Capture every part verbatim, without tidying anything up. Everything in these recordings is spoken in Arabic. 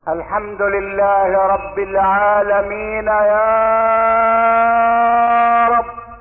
الحمد لله رب العالمين. يا رب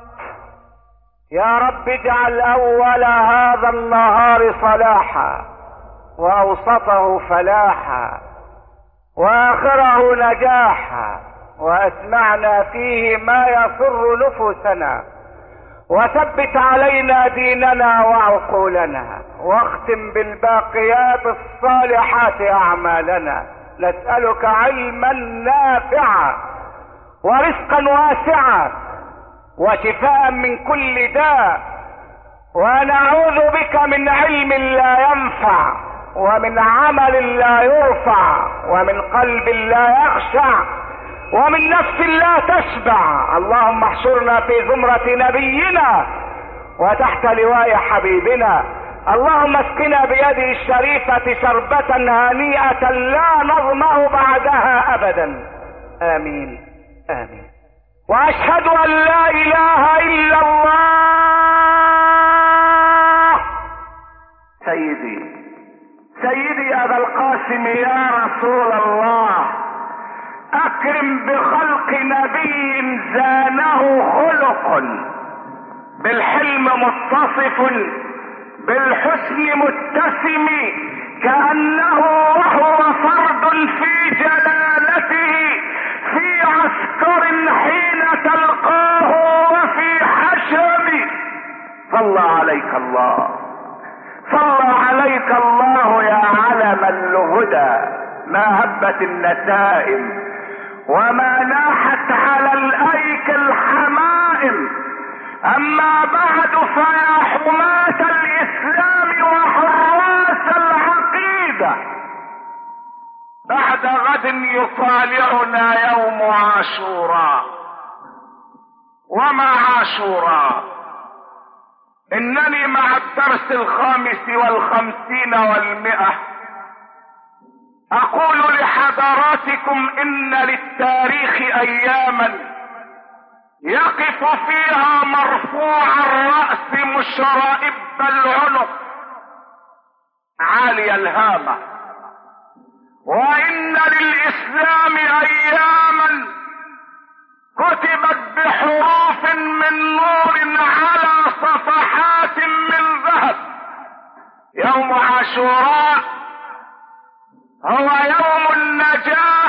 يا رب اجعل اول هذا النهار صلاحا، واوسطه فلاحا، واخره نجاحا، واسمعنا فيه ما يسر نفوسنا، وثبت علينا ديننا وعقولنا، واختم بالباقيات الصالحات اعمالنا. نسألك علما نافعا ورزقا واسعا وشفاء من كل داء، ونعوذ بك من علم لا ينفع، ومن عمل لا يرفع، ومن قلب لا يخشع، ومن نفس لا تشبع. اللهم احشرنا في زمرة نبينا وتحت لواء حبيبنا. اللهم اسقنا بيده الشريفة شربة هنيئة لا نظمأ بعدها ابدا. امين امين. واشهد ان لا اله الا الله. سيدي سيدي ابا القاسم يا رسول الله، اكرم بخلق نبي زانه خلق، بالحلم متصف بالحسن متسم، كأنه وهو فرد في جلالته، في عسكر حين تلقاه وفي حشم. صلى عليك الله صلى عليك الله يا علم الهدى، ما هبت النسائم وما ناحت على الايك الحمائم. اما بعد فيا حماة الاسلام وحراس العقيدة، بعد غد يطالعنا يوم عاشوراء. وما عاشوراء؟ انني مع الدرس الخامس والخمسين والمئة اقول لحضراتكم ان للتاريخ اياما يقف فيها مرفوع الرأس مشرئب العنق عالي الهامة، وان للاسلام اياما كتبت بحروف من نور على صفحات من ذهب. يوم عاشوراء هو يوم النجاة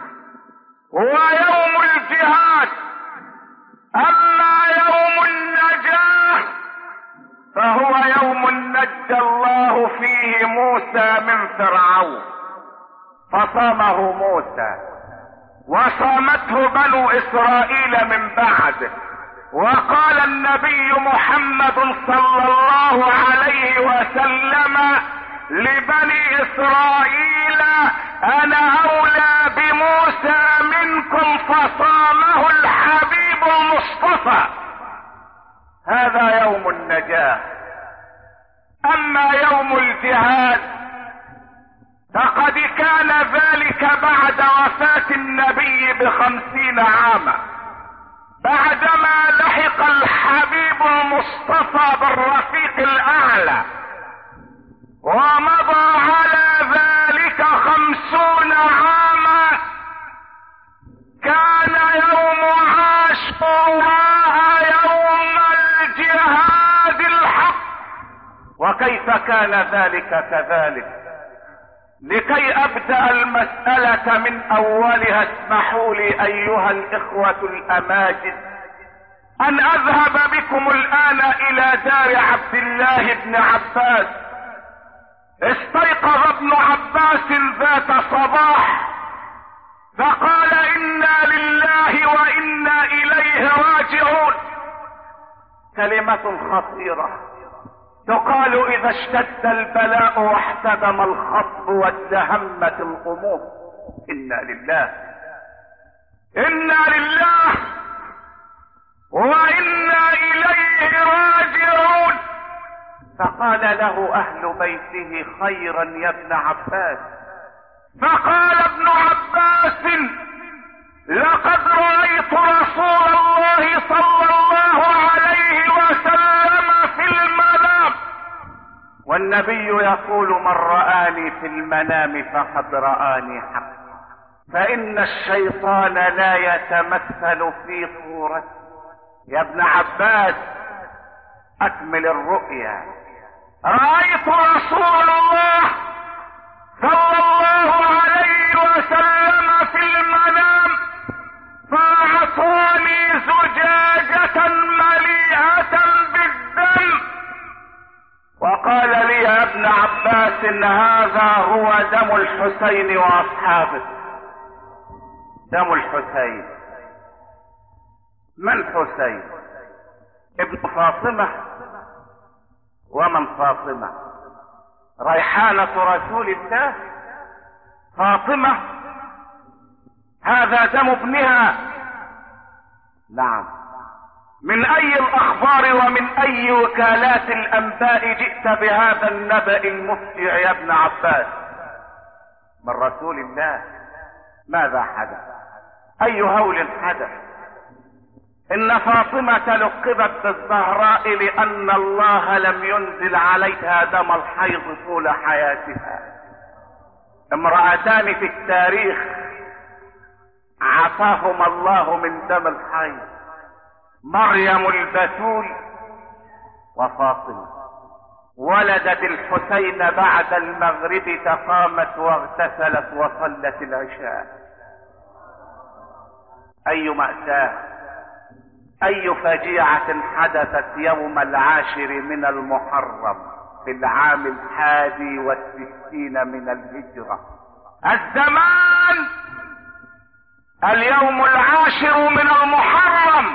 ويوم الجهاد. اما يوم النجاة فهو يوم نجى الله فيه موسى من فرعون، فصامه موسى وصامته بنو اسرائيل من بعده. وقال النبي محمد صلى الله عليه وسلم لبني اسرائيل: انا اولى بموسى منكم، فصامه الحبيب المصطفى. هذا يوم النجاة. اما يوم الجهاد فقد كان ذلك بعد وفاة النبي بخمسين عاما، بعدما لحق الحبيب المصطفى بالرفيق الاعلى، ومضى على ذلك خمسون عاما. كان يوم عاشوراء يوم الجهاد الحق. وكيف كان ذلك كذلك؟ لكي ابدأ المسألة من اولها اسمحوا لي ايها الاخوة الاماجد ان اذهب بكم الان الى دار عبد الله بن عباس. استيقظ ابن عباس ذات صباح فقال: انا لله وانا اليه راجعون. كلمة خطيرة تقال اذا اشتد البلاء واحتدم الخطب وازدهمت الامور. انا لله انا لله وانا اليه راجعون. فقال له اهل بيته: خيرا يا ابن عباس. فقال ابن عباس: لقد رأيت رسول الله صلى الله عليه وسلم في المنام. والنبي يقول: من رآني في المنام فقد رآني حقا. فإن الشيطان لا يتمثل في صورته. يا ابن عباس أكمل الرؤيا. رأيت رسول الله صلى الله عليه وسلم في المنام فأعطاني زجاجة مليئة بالدم وقال لي يا ابن عباس إن هذا هو دم الحسين وأصحابه. دم الحسين. من حسين؟ ابن فاطمة. ومن فاطمة؟ ريحانة رسول الله فاطمة. هذا دم ابنها. نعم. من اي الاخبار ومن اي وكالات الانباء جئت بهذا النبأ المفجع يا ابن عباس؟ من رسول الله. ماذا حدث؟ اي هول حدث؟ ان فاطمة لقبت بالزهراء لان الله لم ينزل عليها دم الحيض طول حياتها. امرأتان في التاريخ عفاهما الله من دم الحيض، مريم البتول وفاطمة. ولدت الحسين بعد المغرب فقامت واغتسلت وصلت العشاء. اي مأساة، اي فجيعة حدثت يوم العاشر من المحرم في العام الحادي والستين من الهجرة. الزمان اليوم العاشر من المحرم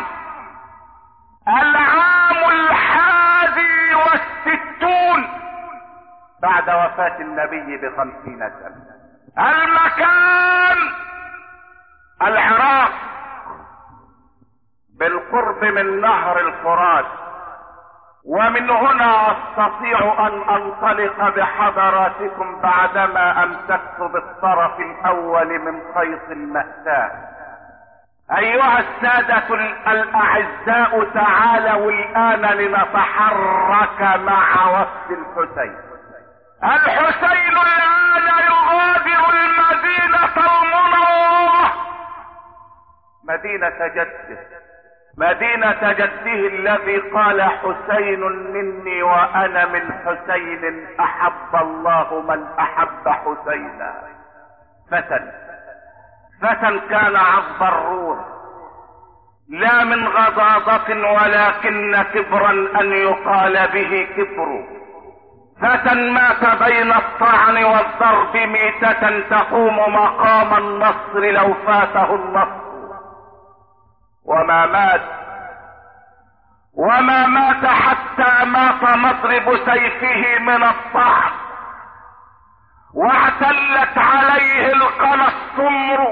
العام الحادي والستون بعد وفاة النبي بخمسين سنة. المكان العراق بالقرب من نهر الفرات. ومن هنا استطيع ان انطلق بحضراتكم بعدما امسكت بالطرف الاول من خيط المأساة. ايها السادة الاعزاء تعالوا الان لنتحرك مع وفد الحسين. الحسين الان يغادر المدينة المنورة، مدينة جده، مدينة جده الذي قال حسين مني وانا من حسين احب الله من احب حسينا. فتى فتى كان عذب الروح، لا من غضاضة ولكن كبرا ان يقال به كبر. فتى مات بين الطعن والضرب ميتة تقوم مقام النصر لو فاته النصر. وما مات وما مات حتى مات مضرب سيفه من الطعن واعتلت عليه القنا السمر.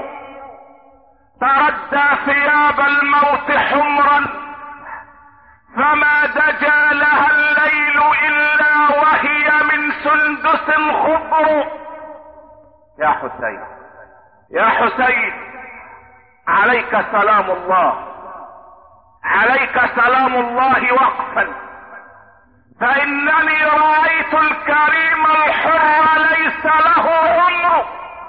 تردى ثياب الموت حمرا فما دجا لها الليل الا وهي من سندس خضر. يا حسين يا حسين عليك سلام الله، عليك سلام الله وقفا، فانني رأيت الكريم الحر ليس له عمر.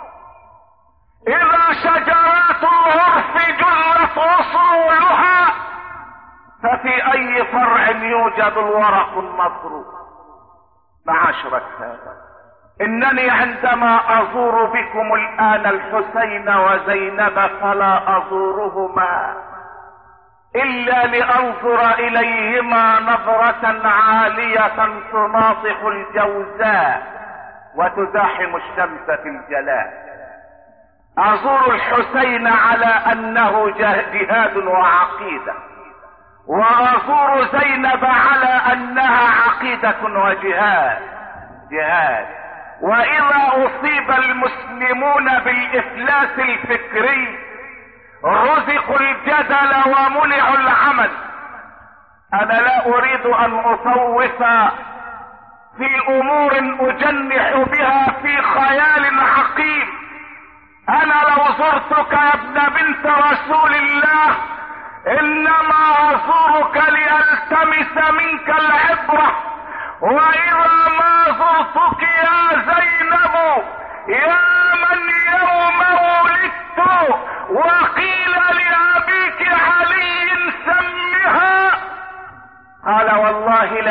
اذا شجرات الغرف جلت اصولها ففي اي فرع يوجد الورق النصر. معاشر السادة، انني عندما ازور بكم الان الحسين وزينب فلا ازورهما الا لانظر اليهما نظرة عالية تناطح الجوزاء وتزاحم الشمس في الجلاء. ازور الحسين على انه جهاد وعقيدة، وازور زينب على انها عقيدة وجهاد جهاد. واذا اصيب المسلمون بالافلاس الفكري رزقوا الجدل ومنعوا العمل. انا لا اريد ان اطوف في امور اجنح بها في خيال عقيم. انا لو زرتك يا ابن بنت رسول الله انما ازورك لالتمس منك العبرة. واذا ما زرتك يا زينب يا من يوم ولدت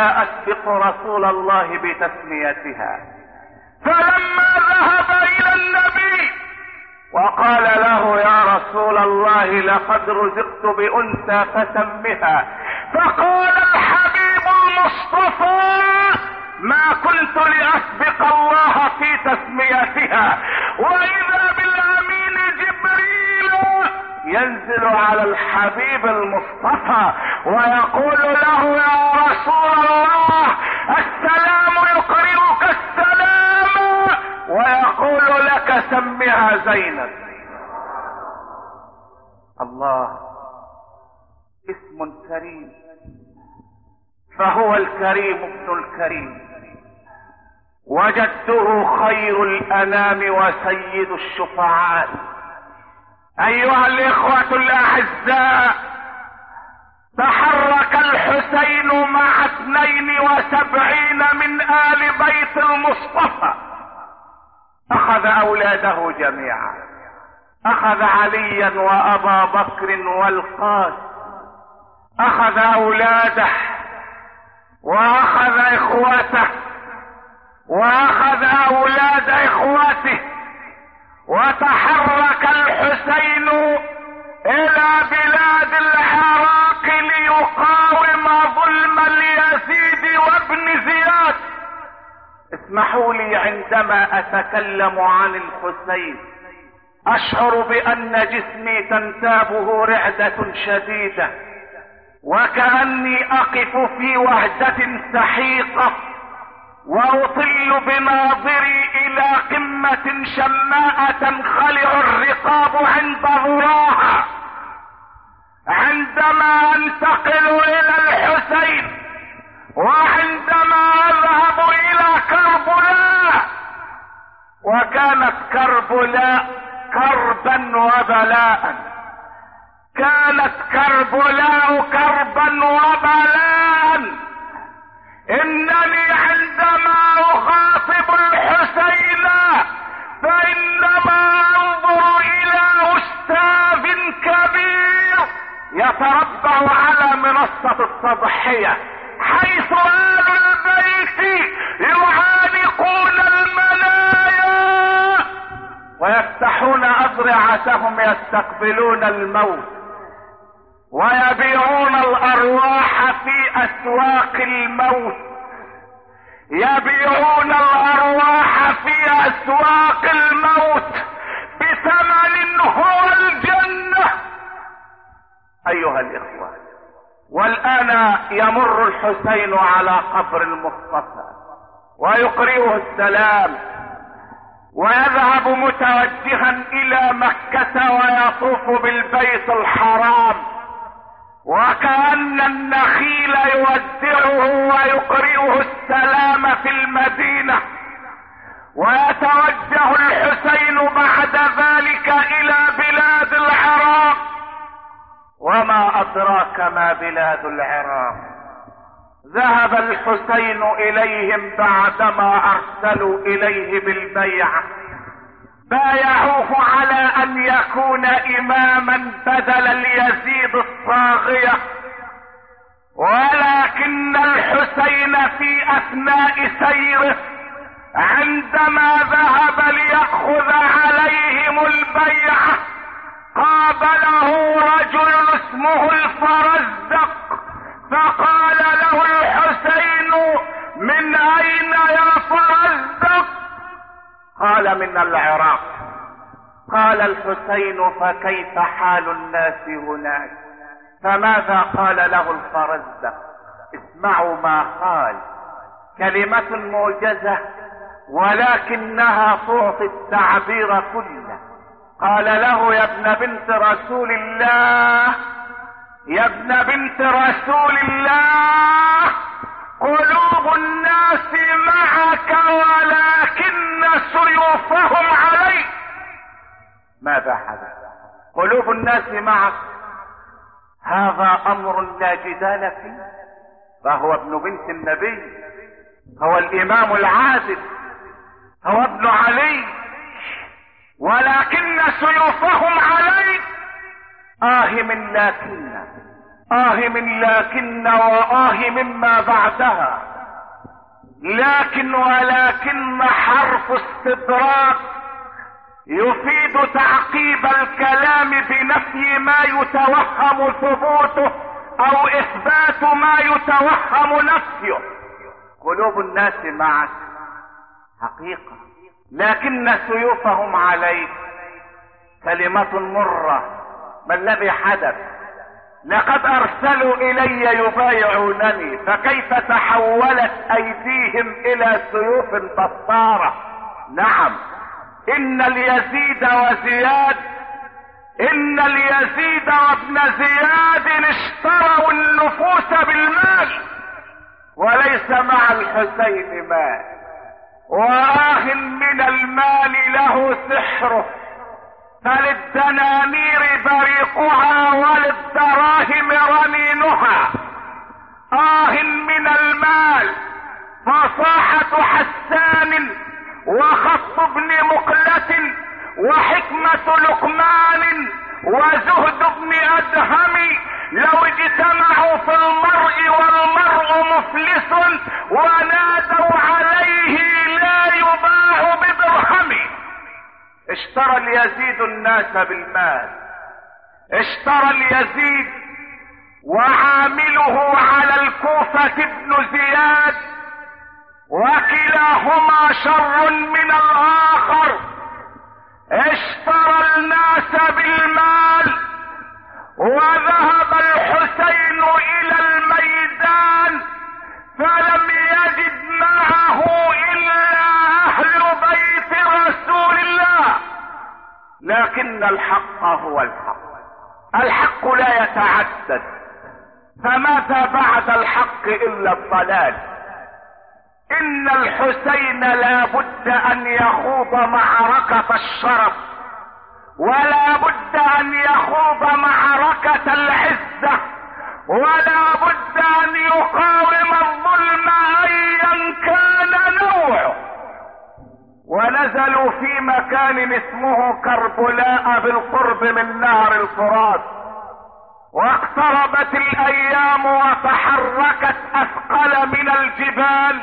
لا اسبق رسول الله بتسميتها. فلما ذهب الى النبي وقال له يا رسول الله لقد رزقت بأنثى فسمها، فقال الحبيب المصطفى ما كنت لأسبق الله في تسميتها، وإذا بالأمين جبريل ينزل على الحبيب المصطفى ويقول له يا رسول الله السلام يقرئك السلام، ويقول لك سمها زينب. الله، اسم كريم، فهو الكريم ابن الكريم، وجده خير الانام وسيد الشفعاء. ايها الاخوة الاعزاء، تحرك الحسين مع اثنين وسبعين من آل بيت المصطفى، اخذ اولاده جميعا، اخذ عليا وابا بكر والقاسم، اخذ اولاده واخذ اخوته واخذ اولاد اخوته، وتحرك الحسين الى بلاد العراق ليقاوم ظلم اليزيد وابن زياد. اسمحوا لي عندما اتكلم عن الحسين اشعر بان جسمي تنتابه رعدة شديدة، وكأني اقف في وهجة سحيقة واطل بناظري الى قمة شماء تنخلع الرقاب عند ذراها. عندما انتقل الى الحسين وعندما اذهب الى كربلاء، وكانت كربلاء كربا وبلاء، كانت كربلاء كربا وبلاء. انني عندما اخاطب الحسين فانما انظر الى استاذ كبير يتربع على منصة التضحية، حيث آل البيت يعانقون المنايا ويفتحون اذرعتهم يستقبلون الموت، ويبيعون الارواح في اسواق الموت، يبيعون الارواح في اسواق الموت بثمن هو الجنة. ايها الاخوة، والان يمر الحسين على قبر المصطفى ويقرئه السلام، ويذهب متوجها الى مكة ويطوف بالبيت الحرام، وكأن النخيل يودعه ويقرئه السلام في المدينة. ويتوجه الحسين بعد ذلك الى بلاد العراق. وما ادراك ما بلاد العراق؟ ذهب الحسين اليهم بعدما ارسلوا اليه بالبيعة، بايعوه على ان يكون اماما بدل اليزيد الطاغية، ولكن الحسين في اثناء سيره عندما ذهب ليأخذ عليهم البيعة قابله رجل اسمه الفرزدق، فقال له الحسين من اين يا فرزدق؟ قال من العراق. قال الحسين فكيف حال الناس هناك؟ فماذا قال له الفرزدق؟ اسمعوا ما قال، كلمة موجزة ولكنها تعطي التعبير كله. قال له يا ابن بنت رسول الله، يا ابن بنت رسول الله، قلوب الناس معك ولكن سيوفهم عليك. ماذا حدث؟ قلوب الناس معك، هذا امر لا جدال فيه، فهو ابن بنت النبي، هو الامام العادل، هو ابن علي، ولكن سيوفهم عليك. آه من لكن آه من لكن وآه مما بعدها. لكن ولكن حرف استدراك يفيد تعقيب الكلام بنفي ما يتوهم ثبوته او اثبات ما يتوهم نفيه. قلوب الناس معك حقيقة، لكن سيوفهم عليك كلمة مرة. ما الذي حدث؟ لقد ارسلوا الي يبايعونني، فكيف تحولت ايديهم الى سيوف بطارة؟ نعم، ان اليزيد وزياد ان اليزيد وابن زياد اشتروا النفوس بالمال، وليس مع الحسين مال. وآه من المال له سحره، فللدنانير بريقها وللدراهم رنينها. آه من المال فصاحة حسان وخط ابن مقلة وحكمة لقمان وزهد ابن أدهم لو اجتمعوا في المرء والمرء مفلس ونادوا عليه لا يباع بدرهم. اشترى اليزيد الناس بالمال، اشترى اليزيد وعامله على الكوفة ابن زياد، وكلاهما شر من الآخر. اشترى الناس بالمال وذهب الحسين إلى الميدان فلم يجد معه إلا أهل بيت رسول الله. لكن الحق هو الحق، الحق لا يتعدد، فماذا بعد الحق إلا الضلال؟ إن الحسين لا بد أن يخوض معركة الشرف، ولا بد أن يخوض معركة العزة، ولا بد أن يقاوم الظلم أيا كان نوعه. ونزلوا في مكان اسمه كربلاء بالقرب من نهر الفرات، واقتربت الأيام وتحركت أثقل من الجبال،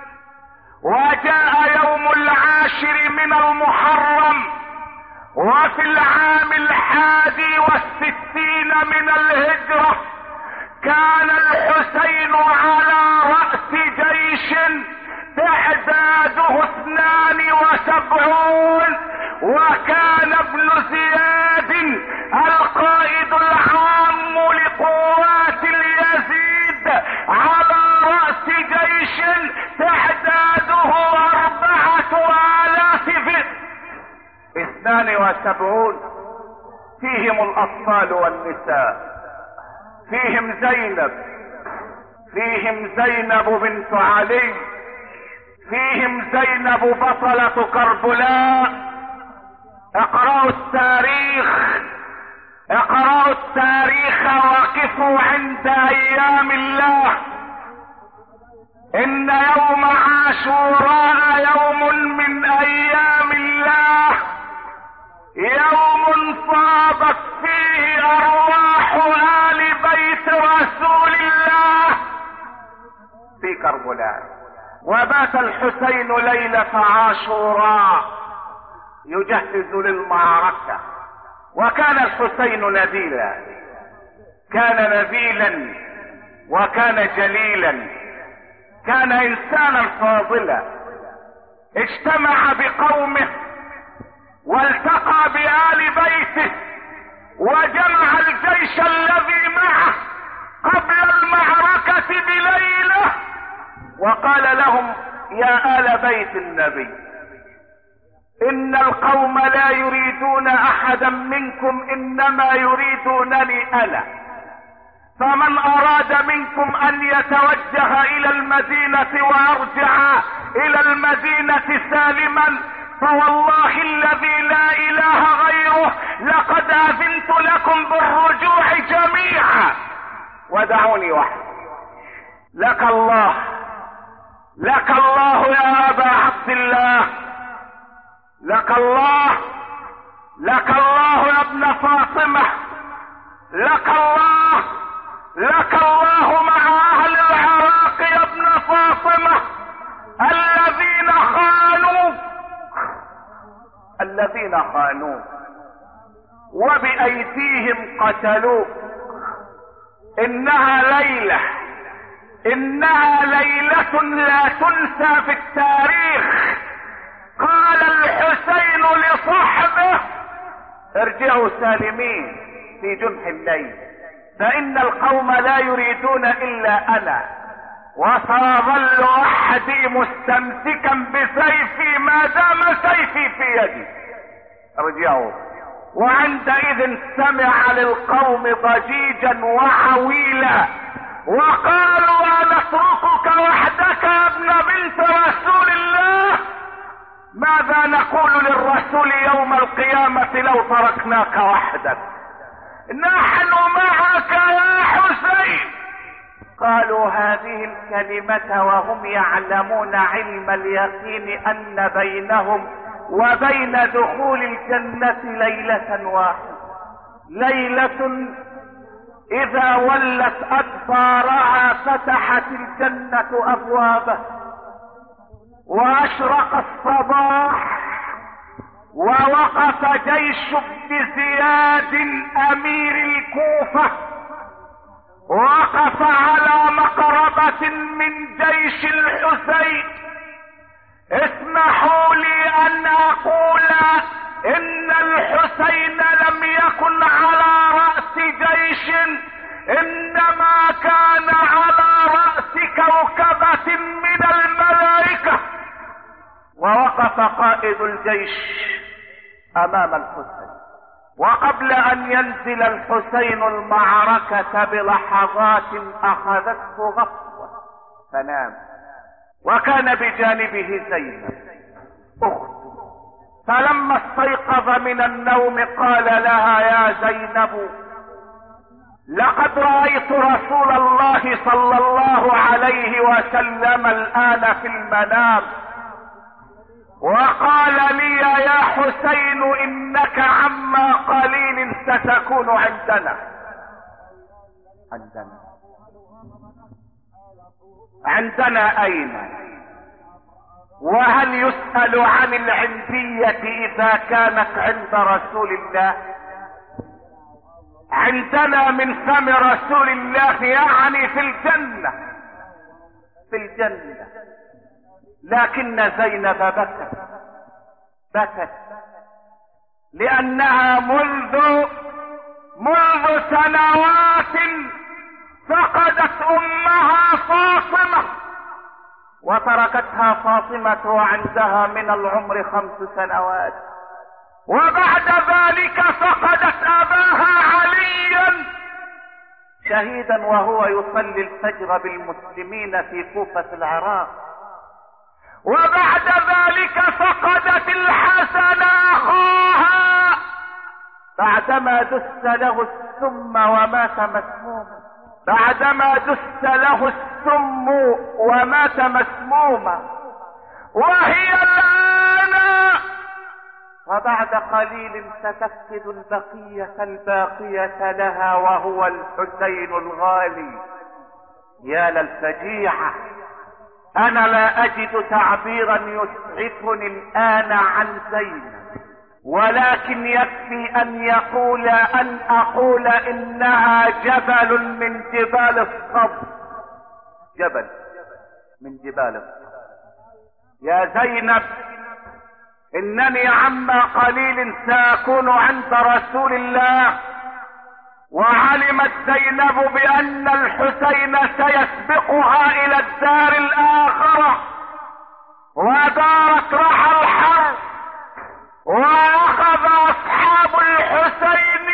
وجاء يوم العاشر من المحرم، وفي العام الحادي والستين من الهجرة كان الحسين على رأس جيش تعداده اثنان وسبعون، وكان ابن زياد القائد العام لقوات اليزيد على رأس جيش تعداده أربعة آلاف فئة. اثنان وسبعون فيهم الأطفال والنساء، فيهم زينب، فيهم زينب بنت علي، فيهم زينب بطلة كربلاء. اقرأوا التاريخ، اقرأوا التاريخ وقفوا عند ايام الله. ان يوم عاشوراء يوم من ايام الله، يوم فاضت فيه ارواح آل بيت رسول الله في كربلاء. وبات الحسين ليلة عاشوراء يجهز للمعركة. وكان الحسين نبيلا، كان نبيلا وكان جليلا، كان انسانا فاضلا. اجتمع بقومه والتقى بآل بيته وجمع الجيش الذي معه قبل المعركة بليلة، وقال لهم يا آل بيت النبي، ان القوم لا يريدون احدا منكم، انما يريدونني انا. فمن اراد منكم ان يتوجه الى المدينة ويرجع الى المدينة سالما، فوالله الذي لا اله غيره لقد اذنت لكم بالرجوع جميعا، ودعوني وحدي. لك الله، لك الله يا ابا عبد الله، لك الله، لك الله يا ابن فاطمة، لك الله لك الله مع اهل العراق يا ابن فاطمة الذين خانوك الذين خانوك وبأيديهم قتلوك. انها ليلة انها ليلة لا تنسى في التاريخ. قال الحسين لصحبه ارجعوا سالمين في جنح الليل، فان القوم لا يريدون الا انا، وسيظل احدي مستمسكا بسيفي ما دام سيفي في يدي. ارجعوا. وعندئذ سمع للقوم ضجيجا وعويلا وقالوا أنتركك وحدك يا ابن بنت رسول الله؟ ماذا نقول للرسول يوم القيامة لو تركناك وحدك؟ نحن معك يا حسين. قالوا هذه الكلمة وهم يعلمون علم اليقين ان بينهم وبين دخول الجنة ليلة واحدة، ليلة اذا ولت ادبارها فتحت الجنة ابوابه واشرق الصباح ووقف جيش ابن زياد امير الكوفة، وقف على مقربة من جيش الحسين. اسمحوا لي ان اقول ان الحسين لم يكن على رأس جيش، انما كان على رأس كوكبة من الملائكة. ووقف قائد الجيش امام الحسين، وقبل ان ينزل الحسين المعركة بلحظات اخذته غفوة فنام، وكان بجانبه زينب اخته. فلما استيقظ من النوم قال لها يا زينب لقد رأيت رسول الله صلى الله عليه وسلم الآن في المنام، وقال لي يا حسين انك عما قليل ستكون عندنا. عندنا عندنا اين؟ وهل يسأل عن العندية اذا كانت عند رسول الله؟ عندنا من فم رسول الله، يعني في الجنة، في الجنة. لكن زينب بكت بكت لانها منذ منذ سنوات فقدت امها فاطمة، وتركتها فاطمة وعندها من العمر خمس سنوات، وبعد ذلك فقدت اباها عليا شهيدا وهو يصلي الفجر بالمسلمين في كوفة العراق، وبعد ذلك فقدت الحسن اخاها بعدما دس له السم ومات مسموما، بعدما دس له السم ومات مسموما، وهي الآن وبعد قليل ستفقد البقية الباقية لها وهو الحسين الغالي. يا للفجيعة، انا لا اجد تعبيرا يسعفني الان عن زينب، ولكن يكفي ان يقول ان اقول انها جبل من جبال الصبر، جبل من جبال الصبر. يا زينب انني عما قليل ساكون عند رسول الله، وعلمت زينب بان الحسين سيسبقها الى الدار الاخرة، ودارت رحى الحرب، واخذ اصحاب الحسين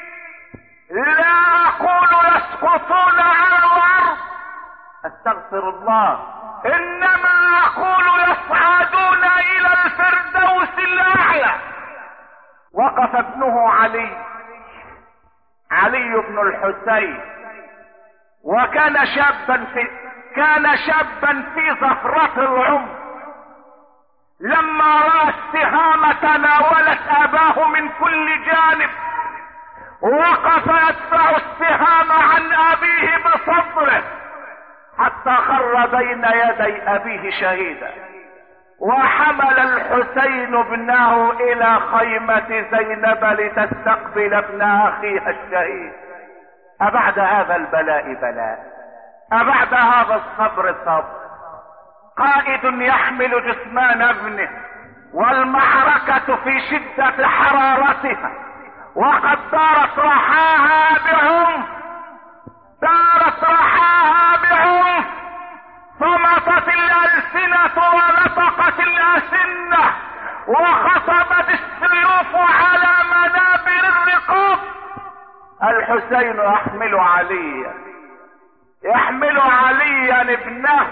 لا اقول يسقطون على الارض، استغفر الله، انما اقول يصعدون الى الفردوس الاعلى. وقف ابنه علي علي بن الحسين، وكان شابا في كان شابا في زهرة العمر، لما رأى السهام تناولت اباه من كل جانب، وقف يدفع السهام عن ابيه بصدره حتى خر بين يدي ابيه شهيدا. وحمل الحسين ابنه الى خيمة زينب لتستقبل ابن اخيها الشهيد. ابعد هذا البلاء بلاء؟ ابعد هذا الصبر صبر؟ قائد يحمل جثمان ابنه والمعركة في شدة حرارتها وقد دارت رحاها بعنف، دارت رحاها بعنف، صمتت الألسنة ونطقت الأسنة وخطبت السيوف على منابر الرقاب. الحسين يحمل عليا، يحمل عليا ابنه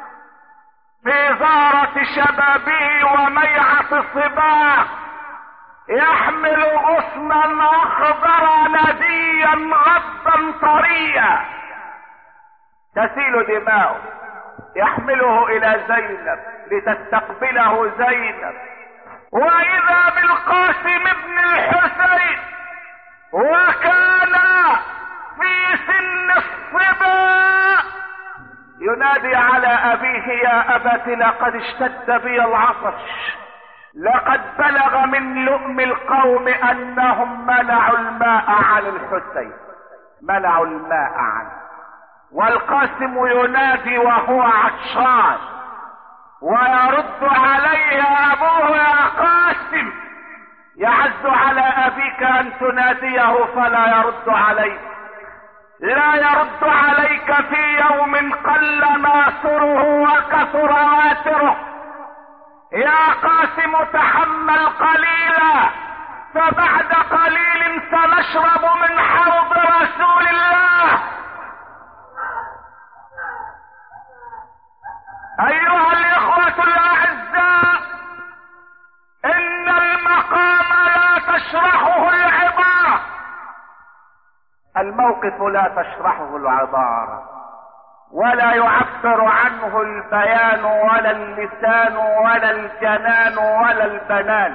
في زارة شبابه وميعة صباه، يحمل غصنا اخضر نديا غضا طريا تسيل دماؤه، يحمله الى زينب لتستقبله زينب. واذا بالقاسم ابن الحسين وكان في سن الصبا ينادي على ابيه: يا ابت لقد اشتد بي العطش، لقد بلغ من لؤم القوم انهم منعوا الماء عن الحسين، منعوا الماء عنه. والقاسم ينادي وهو عطشان ويرد عليه ابوه: يا قاسم، يعز على ابيك ان تناديه فلا يرد عليك، لا يرد عليك في يوم قل ناصره وكثر واتره. يا قاسم تحمل قليلا، فبعد قليل سنشرب من حوض رسول الله. ايها الاخوة الاعزاء، ان المقام لا تشرحه العبارة، الموقف لا تشرحه العبارة، ولا يعبر عنه البيان ولا اللسان ولا الجنان ولا البنان.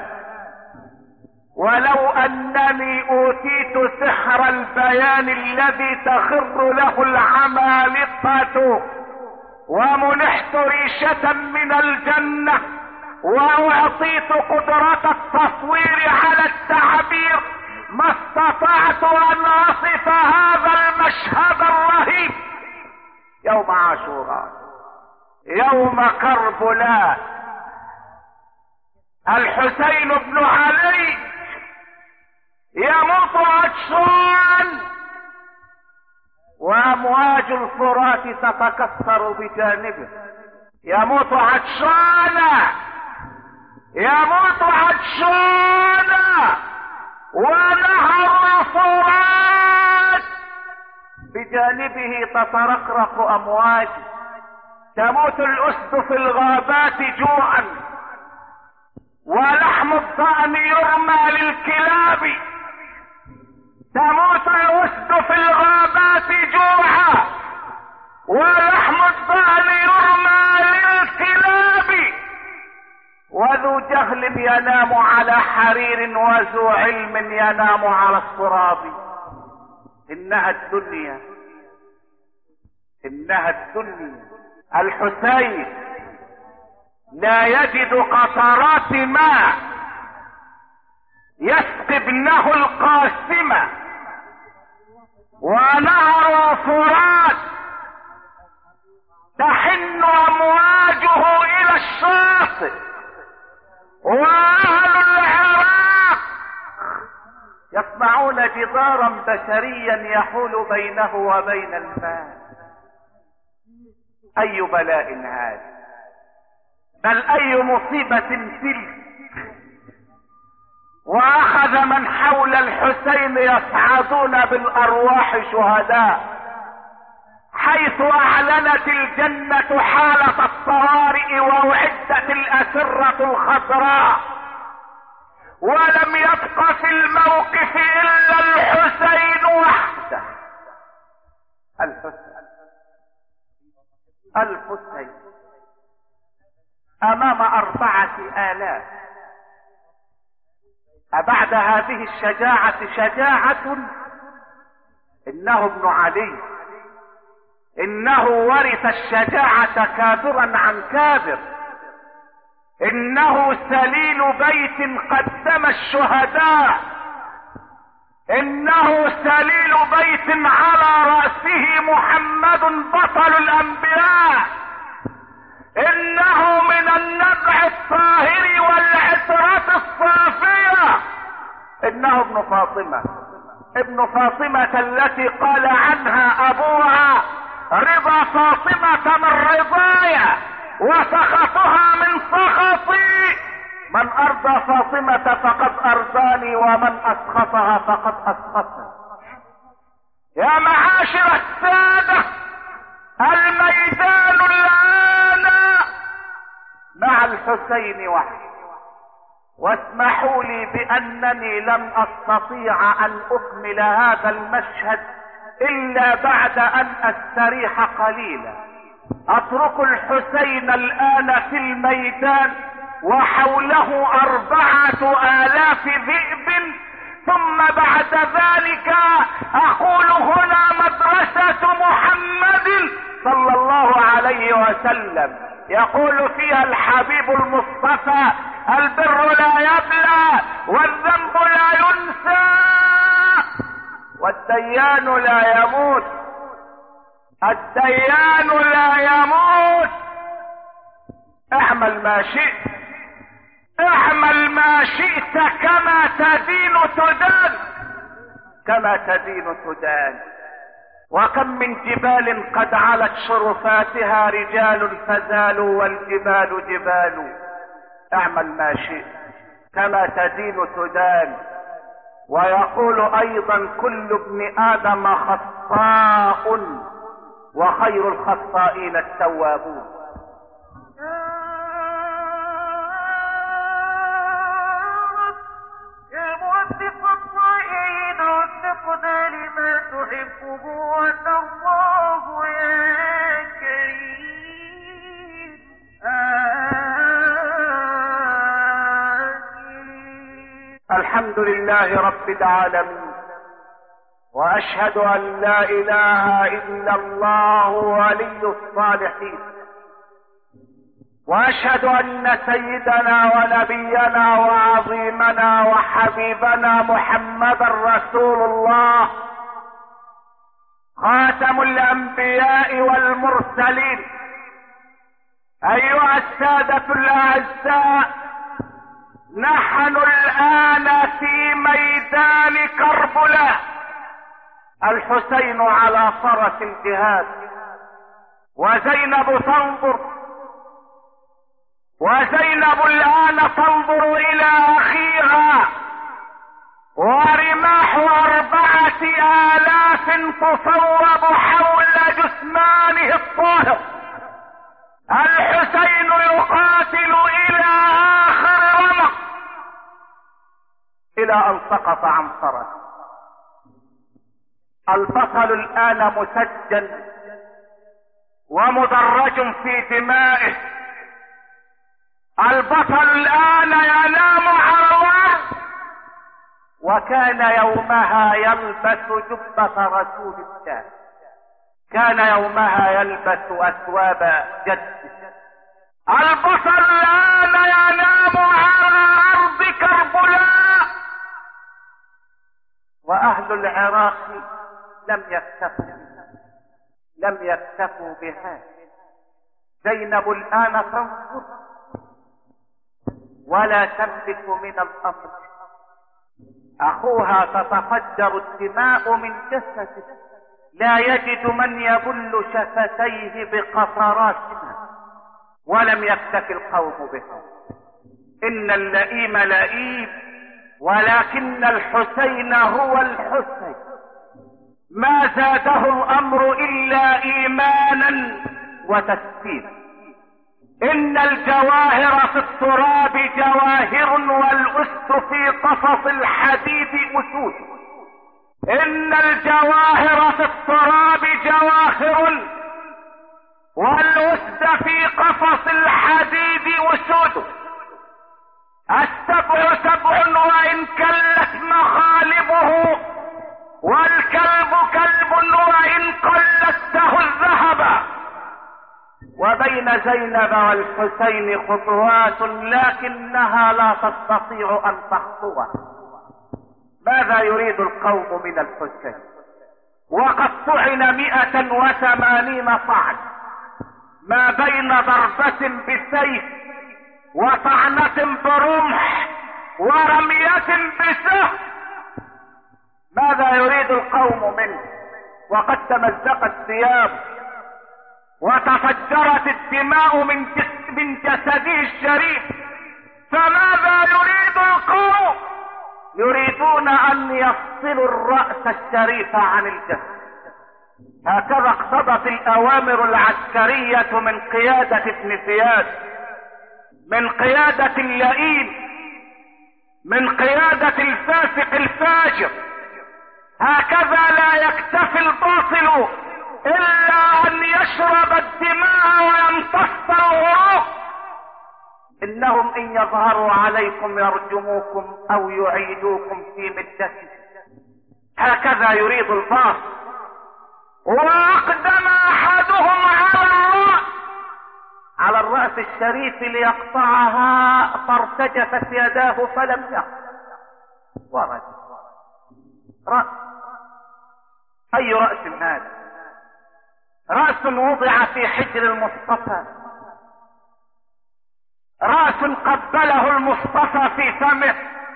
ولو انني اوتيت سحر البيان الذي تخر له العمالقة ومنحت ريشة من الجنة واعطيت قدرة التصوير على التعبير ما استطعت ان اصف هذا المشهد الرهيب. يوم عاشوراء، يوم كربلاء، الحسين بن علي يموت عطشان وامواج الفرات تتكسر بجانبه. يموت عطشانا، يموت عطشانا ونهر الفرات بجانبه تترقرق امواج. تموت الاسد في الغابات جوعا ولحم الضأن يرمى للكلاب. تموت الاسد في الغابات جوعا ولحم الضأن يرمى للكلاب. وذو جهل ينام على حرير وذو علم ينام على التراب. انها الدنيا، انها الدنيا. الحسين لا يجد قطرات ماء يسقي ابنه القاسم، ونهر فرات تحن امواجه الى الشاطئ، واهل العراق يصنعون جدارا بشريا يحول بينه وبين الماء. اي بلاء هذا، بل اي مصيبة تلك. واخذ من حول الحسين يصعدون بالارواح شهداء، حيث اعلنت الجنة حالة الطوارئ واعدت الاسرة الخضراء، ولم يبق في الموقف الا الحسين وحده. الحسين الحسين امام اربعة الاف. أبعد هذه الشجاعة شجاعة انه ابن علي، انه ورث الشجاعة كابرا عن كابر، انه سليل بيت قدم الشهداء، انه سليل بيت على رأسه محمد بطل الانبياء، انه من النبع الطاهر والعترة الصافية، انه ابن فاطمة، ابن فاطمة التي قال عنها ابوها رضا فاطمة من رضايا وسخطها من سخطي، من ارضى فاطمة فقد ارضاني ومن اسخطها فقد اسخطني. يا معاشر السادة، الميدان الان مع الحسين وحده، واسمحوا لي بانني لم استطيع ان اكمل هذا المشهد الا بعد ان استريح قليلا. اترك الحسين الان في الميدان وحوله اربعة الاف ذئب، ثم بعد ذلك اقول هنا مدرسة محمد صلى الله عليه وسلم، يقول فيها الحبيب المصطفى: البر لا يبلى والذنب لا ينسى والديان لا يموت، الديان لا يموت. اعمل ما شئت، اعمل ما شئت، كما تدين تدان، كما تدين تدان. وكم من جبال قد علت شرفاتها رجال فزالوا والجبال جبال. اعمل ما شئت، كما تدين تدان. ويقول ايضا: كل ابن ادم خطاء وخير الخطائين التوابون. يا موفق الطائعين وفقنا لما تحبه وترضاه يا كريم. آمين. الحمد لله رب العالمين، واشهد ان لا اله الا الله ولي الصالحين، واشهد ان سيدنا ونبينا وعظيمنا وحبيبنا محمدا رسول الله، خاتم الانبياء والمرسلين. ايها السادة الاعزاء، نحن الان في ميدان كربلاء، الحسين على فرس الجهاد، وزينب تنظر، وزينب الآن تنظر إلى أخيها، ورماح أربعة آلاف تصوب حول جثمانه الطاهر. الحسين يقاتل إلى آخر رمق، إلى أن سقط عن فرس. البطل الآن مسجن ومدرج في دمائه، البطل الآن ينام على الأرض، وكان يومها يلبس جبة رسول الله، كان يومها يلبس أثواب جده. البطل الآن ينام على أرض كربلاء، وأهل العراق لم يكتفوا لم يكتفوا بهذا. زينب الآن تنظر ولا تملك من الأمر، أخوها تتفجر الدماء من جسده، لا يجد من يبل شفتيه بقطراتها، ولم يكتف القوم بها. إن اللئيم لئيم، ولكن الحسين هو الحسين، ما زاده الأمر إلا إيمانا وتسليما. إن الجواهر في التراب جواهر، والأسد في قفص الحديد أسود. إن الجواهر في التراب جواهر، والأسد في قفص الحديد أسود. السبع سبع وإن كلت مخالبه، والكلب كلب وبين زينب والحسين خطوات لكنها لا تستطيع ان تخطو. ماذا يريد القوم من الحسين وقد طعن مئة وثمانين طعن، ما بين ضربة بسيف وطعنة برمح ورمية بسهم؟ ماذا يريد القوم منه وقد تمزقت الثياب وتفجرت الدماء من جس من جسده الشريف؟ فماذا يريد القوم؟ يريدون ان يفصلوا الرأس الشريف عن الجسد. هكذا اقتضت الاوامر العسكرية من قيادة ابن زياد، من قيادة اللئيم، من قيادة الفاسق الفاجر. هكذا لا يكتفي الباطل الا ان يشرب الدماء ويمتص العروق. انهم ان يظهروا عليكم يرجموكم او يعيدوكم في ملتهم. هكذا يريد الباطل. واقدم احدهم على الرأس على الرأس الشريف ليقطعها فارتجفت يداه فلم يقطع. ورد رأس. اي رأس هذا؟ رأس وضع في حجر المصطفى، رأس قبله المصطفى في فمه،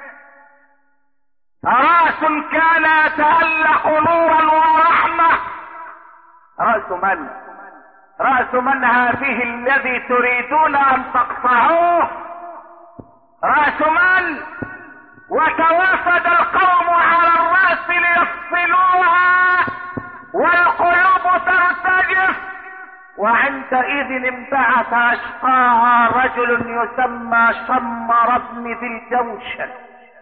رأس كان يتألق نورا ورحمة. رأس من؟ رأس من هذه الذي تريدون ان تقطعوه؟ رأس من؟ وتوافد القوم على الرأس ليفصلوها والقلوب ترتجف. وعندئذ انبعث اشقاها رجل يسمى شمر بن ذي الجوشن.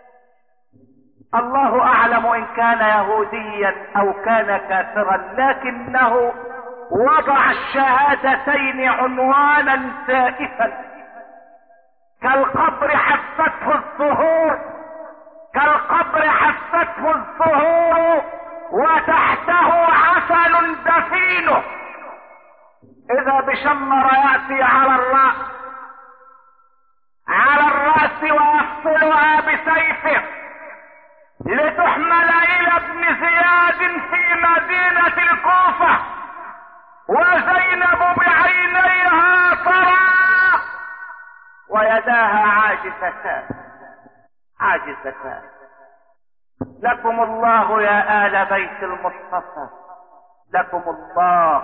الله اعلم ان كان يهوديا او كان كافرا، لكنه وضع الشهادتين عنوانا سائفا. كالقبر حفته الزهور، كالقبر حفته الزهور وتحته عسل دفينه. اذا بشمر يأتي على الرأس على الرأس ويفصلها بسيفه لتحمل الى ابن زياد في مدينة الكوفة، وزينب بعينيها ترى ويداها عاجزتان عاجزتان. لكم الله يا آل بيت المصطفى، لكم الله،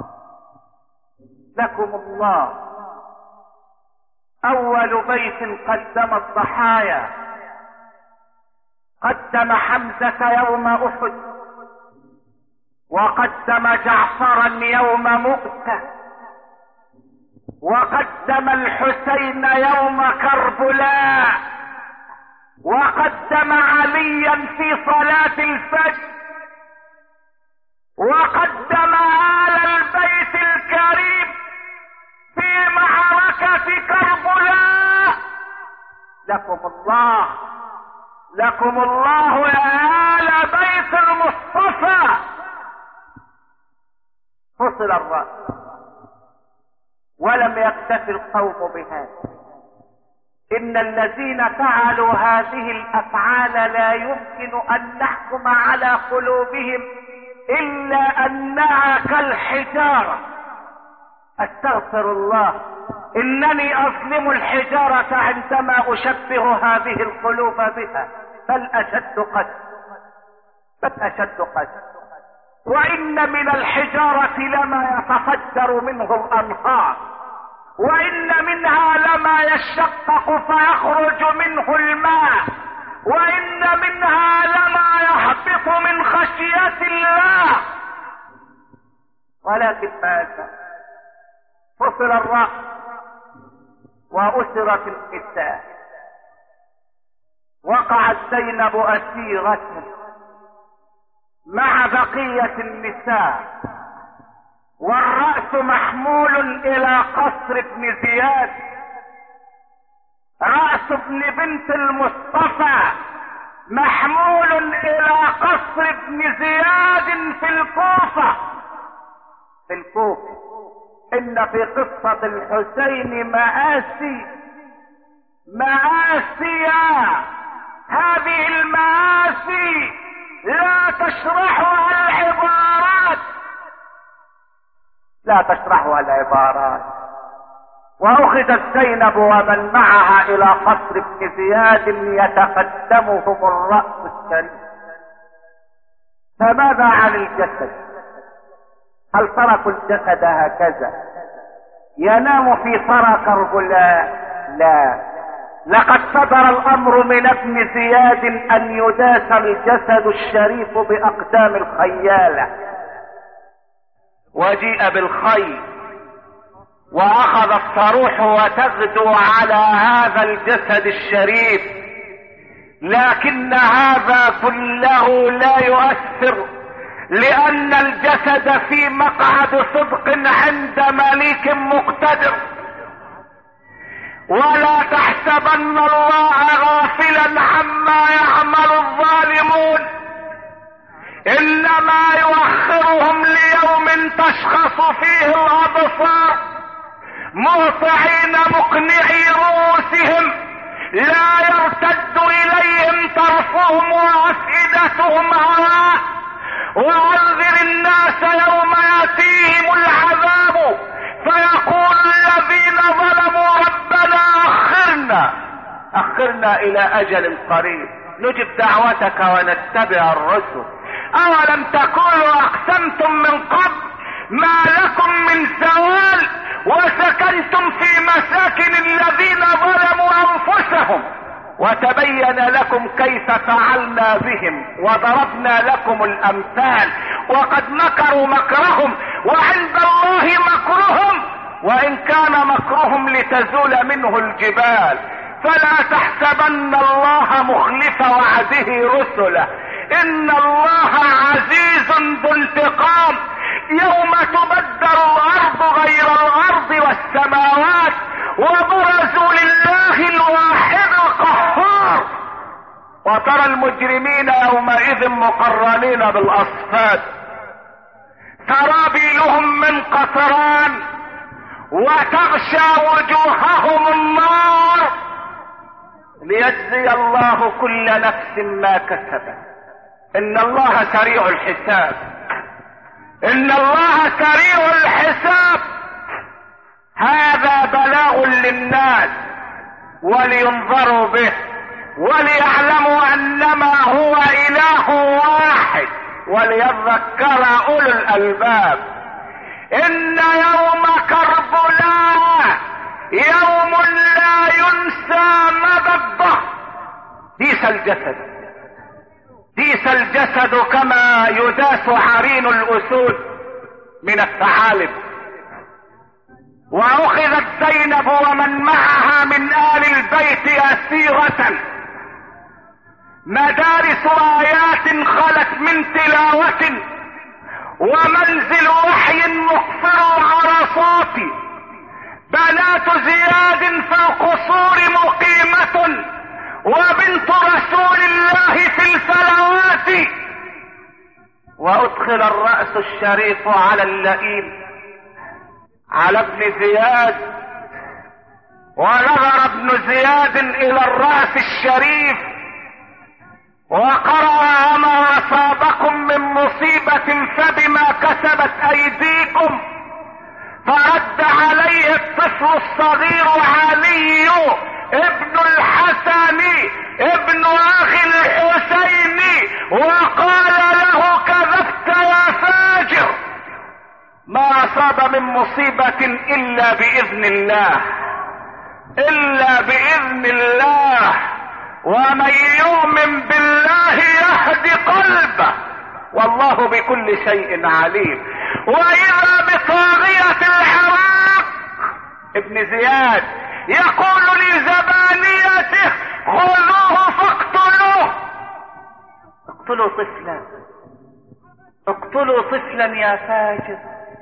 لكم الله. اول بيت قدم الضحايا، قدم حمزة يوم احد، وقدم جعفرا يوم مؤتة، وقدم الحسين يوم كربلاء، وقدم عليا في صلاة الفجر، وقدم آل البيت الكريم في معركة كربلاء. لكم الله، لكم الله يا آل بيت المصطفى. فصل الرأس ولم يكتف القوم بهذا. ان الذين فعلوا هذه الافعال لا يمكن ان نحكم على قلوبهم الا انها كالحجارة. استغفر الله، انني اظلم الحجارة عندما اشبه هذه القلوب بها، بل اشد قسوة، بل اشد قسوة. وان من الحجارة لما يتفجر منه الانهار، وان منها لما يشقق فيخرج منه الماء، وان منها لما يهبط من خشية الله. ولكن ماذا؟ فصل الرأس وأسرت النساء، وقعت زينب أسيرة مع بقية النساء، والرأس محمول إلى قصر ابن زياد. رأس ابن بنت المصطفى محمول إلى قصر ابن زياد في الكوفة، في الكوفة. ان في قصة الحسين مآسي مآسي. هذه المآسي لا تشرحها العبارات، لا تشرحها العبارات. واخذت زينب ومن معها الى قصر ابن زياد يتقدمهم الرأس الشريف. فماذا عن الجسد؟ هل تركوا الجسد هكذا ينام في ثرى كربلاء؟ لا، لقد صدر الامر من ابن زياد ان يداس الجسد الشريف باقدام الخيالة، وجيء بالخيل واخذ الصاروح وتغدو على هذا الجسد الشريف. لكن هذا كله لا يؤثر، لان الجسد في مقعد صدق عند مليك مقتدر. ولا تحسبن الله غافلا عما يعمل الظالمون، انما يؤخرهم ليوم تشخص فيه الابصار مهطعين مقنعي رؤوسهم لا يرتد اليهم طرفهم وافئدتهم هواء. وانذر الناس يوم ياتيهم العذاب فيقول الذين ظلموا ربنا اخرنا اخرنا الى اجل قريب نجب دعوتك ونتبع الرسل. اولم تكونوا اقسمتم من قبل ما لكم من زوال وسكنتم في مساكن الذين ظلموا انفسهم وتبين لكم كيف فعلنا بهم وضربنا لكم الامثال وقد مكروا مكرهم وعند الله مكرهم وان كان مكرهم لتزول منه الجبال. فلا تحسبن الله مخلف وعده رسله، ان الله عزيز ذو انتقام. يوم تبدل الارض غير الارض والسماوات وبرزوا لله الواحد القهار وترى المجرمين يومئذ مقرنين بالاصفاد سرابيلهم من قطران وتغشى وجوههم النار ليجزي الله كل نفس ما كسبت. ان الله سريع الحساب، ان الله سريع الحساب. هذا بلاغ للناس ولينظروا به وليعلموا انما هو اله واحد وليذكر اولو الالباب. ان يوم كربلاء يوم لا ينسى مدى الدهر. ديس الجسد، ديس الجسد كما يداس عرين الاسود من الثعالب. واخذت زينب ومن معها من ال البيت اسيرة، مدارس ايات خلت من تلاوة ومنزل وحي مقصر العرصات. بنات زياد في القصور مقيمة وبنت رسول الله في الفلوات. وادخل الرأس الشريف على اللئيم على ابن زياد، ونظر ابن زياد الى الرأس الشريف وقرأ ما اصابكم من مصيبة فبما كسبت ايديكم. فرد عليه الطفل الصغير علي ابن الحسن ابن اخي الحسين وقال له كذبت يا فاجر، ما اصاب من مصيبة الا باذن الله، الا باذن الله. ومن يؤمن بالله يهدي قلبه والله بكل شيء عليم. واذا بطاغية العراق ابن زياد يقول لزبانيته خذوه فاقتلوه. اقتلوا طفلا، اقتلوا طفلا يا فاجر.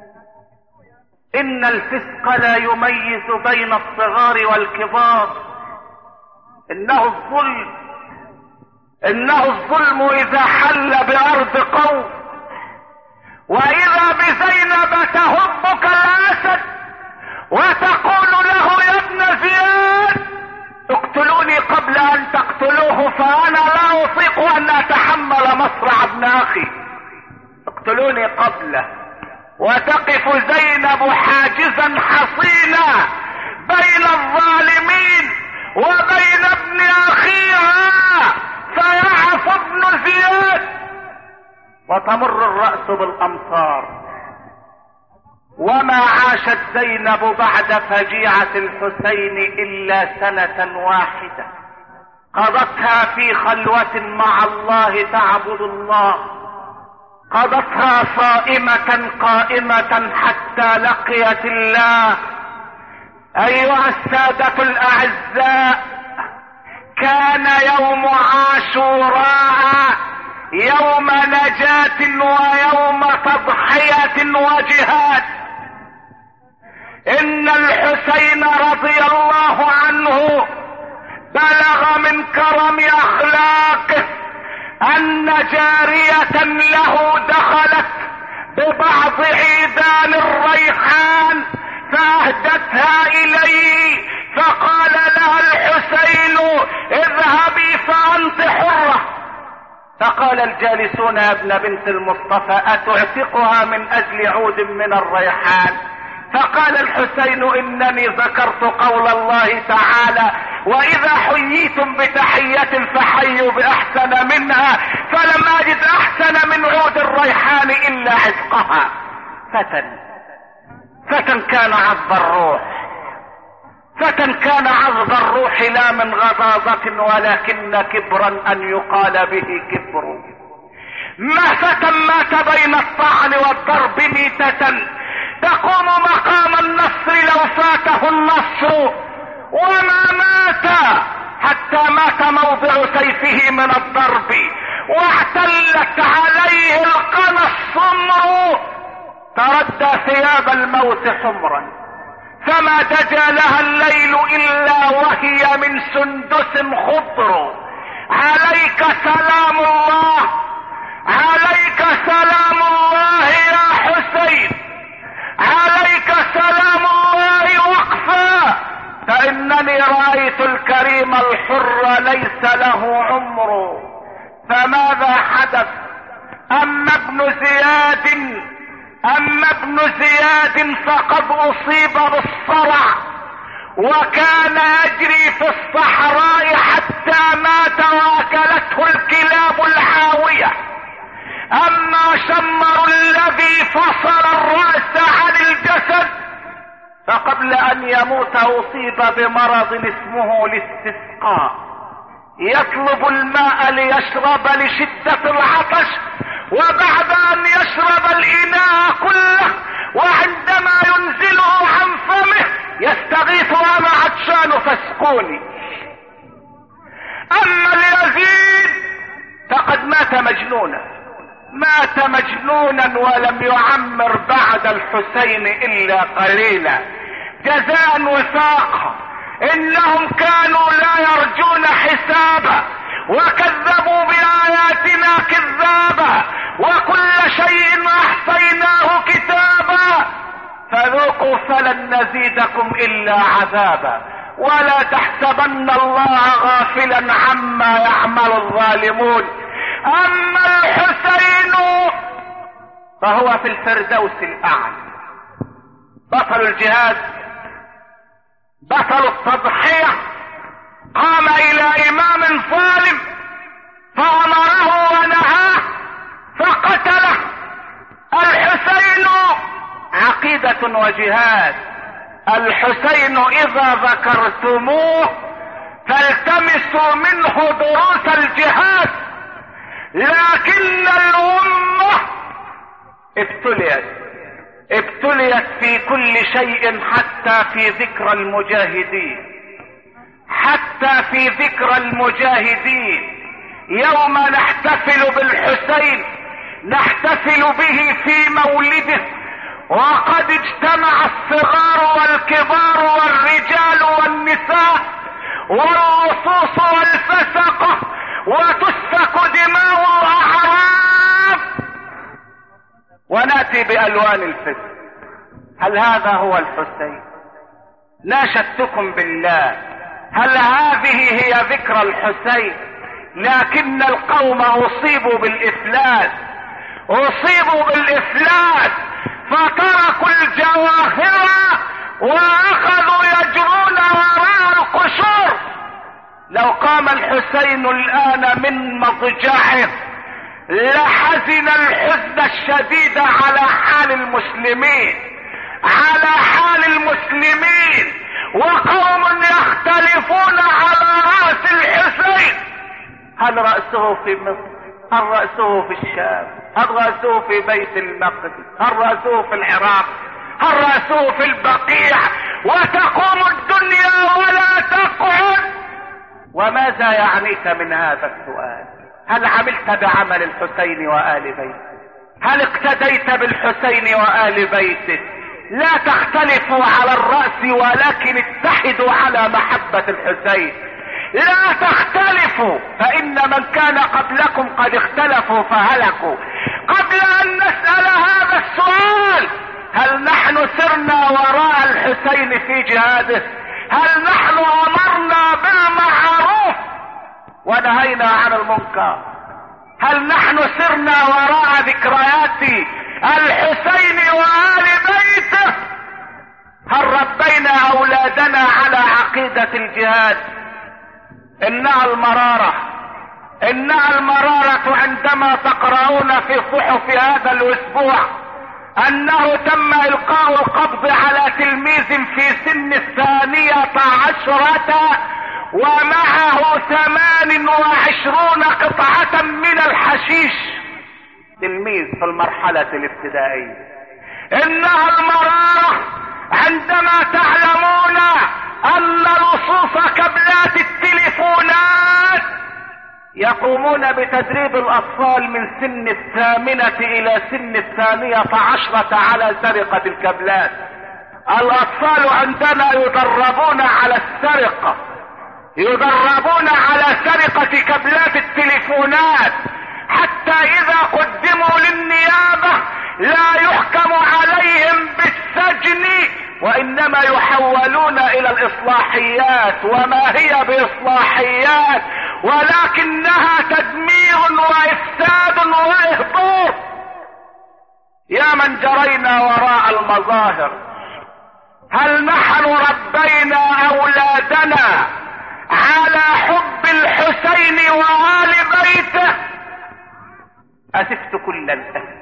ان الفسق لا يميز بين الصغار والكبار. انه الظلم، انه الظلم اذا حل بارض قوم. واذا بزينب تهب كالاسد وتقول له يا ابن زياد اقتلوني قبل ان تقتلوه فانا لا اطيق ان اتحمل مصرع ابن اخي، اقتلوني قبله. وتقف زينب حاجزا حصينا بين الظالمين وبين ابن اخيها فيعف ابن زياد، وتمر الرأس بالامصار. وما عاشت زينب بعد فجيعة الحسين الا سنة واحدة قضتها في خلوة مع الله تعبد الله، قضتها صائمة قائمة حتى لقيت الله. ايها السادة الاعزاء، كان يوم عاشوراء يوم نجاة ويوم تضحية وجهاد. ان الحسين رضي الله عنه بلغ من كرم اخلاقه ان جارية له دخلت ببعض عيدان الريحان فاهدتها اليه، فقال لها الحسين اذهبي فانت حرة. فقال الجالسون يا ابن بنت المصطفى اتعتقها من اجل عود من الريحان؟ فقال الحسين انني ذكرت قول الله تعالى واذا حييتم بتحية فحيوا باحسن منها، فلم اجد احسن من عود الريحان الا عتقها. فتى فتى كان عذب الروح، فتى كان عذب الروح لا من غضاضة ولكن كبرا ان يقال به كبر. ما فتى مات بين الطعن والضرب ميتة تقوم مقام النصر لو فاته النصر، وما مات حتى مات موضع سيفه من الضرب واعتلت عليه القنا السمر، تردى ثياب الموت حمرا فما دجى لها الليل الا وهي من سندس خضر. عليك سلام الله، عليك سلام الله يا حسين، عليك سلام الله وقفا، فانني رايت الكريم الحر ليس له عمر. فماذا حدث؟ اما ابن زياد اما ابن زياد فقد اصيب بالصرع وكان يجري في الصحراء حتى مات واكلته الكلاب الحاوية. اما شمر الذي فصل الرأس عن الجسد فقبل ان يموت اصيب بمرض اسمه الاستسقاء، يطلب الماء ليشرب لشدة العطش، وبعد ان يشرب الاناء كله وعندما ينزله عن فمه يستغيث انا عطشان فاسقوني. اما اليزيد فقد مات مجنونا، مات مجنونا ولم يعمر بعد الحسين الا قليلا جزاء وفاقا. انهم كانوا لا يرجون حسابا وكذبوا باياتنا كذابا وكل شيء احصيناه كتابا، فذوقوا فلن نزيدكم الا عذابا. ولا تحسبن الله غافلا عما يعمل الظالمون. اما الحسين فهو في الفردوس الاعلى، بطل الجهاد، بطل التضحية، قام الى امام ظالم فامره ونهاه فقتله. الحسين عقيدة وجهاد. الحسين اذا ذكرتموه فالتمسوا منه دروس الجهاد. لكن الامة ابتليت ابتليت في كل شيء حتى في ذكر المجاهدين، حتى في ذكر المجاهدين. يوم نحتفل بالحسين نحتفل به في مولده، وقد اجتمع الصغار والكبار والرجال والنساء واللصوص والفسقة وتسفك دماء الاعراب وناتي بالوان الفتن. هل هذا هو الحسين؟ ناشدتكم بالله، هل هذه هي ذكرى الحسين؟ لكن القوم اصيبوا بالافلاس، اصيبوا بالافلاس فتركوا الجواهر واخذوا يجرون وراء القشور. لو قام الحسين الان من مضجعه لحزن الحزن الشديد على حال المسلمين، على حال المسلمين، وقوم يختلفون على رأس الحسين. هل رأسه في مصر؟ هل رأسه في الشام؟ هل رأسه في بيت المقدس؟ هل رأسه في العراق؟ هل رأسه في البقيع؟ وتقوم الدنيا ولا تقعد. وماذا يعنيك من هذا السؤال؟ هل عملت بعمل الحسين وآل بيته؟ هل اقتديت بالحسين وآل بيته؟ لا تختلفوا على الرأس ولكن اتحدوا على محبة الحسين. لا تختلفوا، فإن من كان قبلكم قد اختلفوا فهلكوا. قبل أن نسأل هذا السؤال، هل نحن سرنا وراء الحسين في جهاده؟ هل نحن أمرنا بالمعروف ونهينا عن المنكر؟ هل نحن سرنا وراء ذكريات الحسين وآل بيته؟ هل ربينا أولادنا على عقيدة الجهاد؟ إنها المرارة، إنها المرارة عندما تقرؤون في صحف هذا الأسبوع أنه تم إلقاء القبض على تلميذ في سن الثانية عشرة ومعه ثمان وعشرون قطعة من الحشيش. تلميذ في المرحلة الابتدائية. إنها المرارة عندما تعلمون أن لصوص كابلات التليفونات يقومون بتدريب الأطفال من سن الثامنة إلى سن الثانية عشرة على سرقة الكابلات. الأطفال عندنا يدربون على السرقة، يدربون على سرقة كابلات التليفونات، حتى إذا قدموا للنيابة لا يحكم عليهم بالسجن وإنما يحولون إلى الإصلاحيات. وما هي بإصلاحيات ولكنها تدمير وإفساد وإهدار. يا من جرينا وراء المظاهر، هل نحن ربينا أولادنا على حب الحسين وآل بيته؟ أسفت كل الأسف.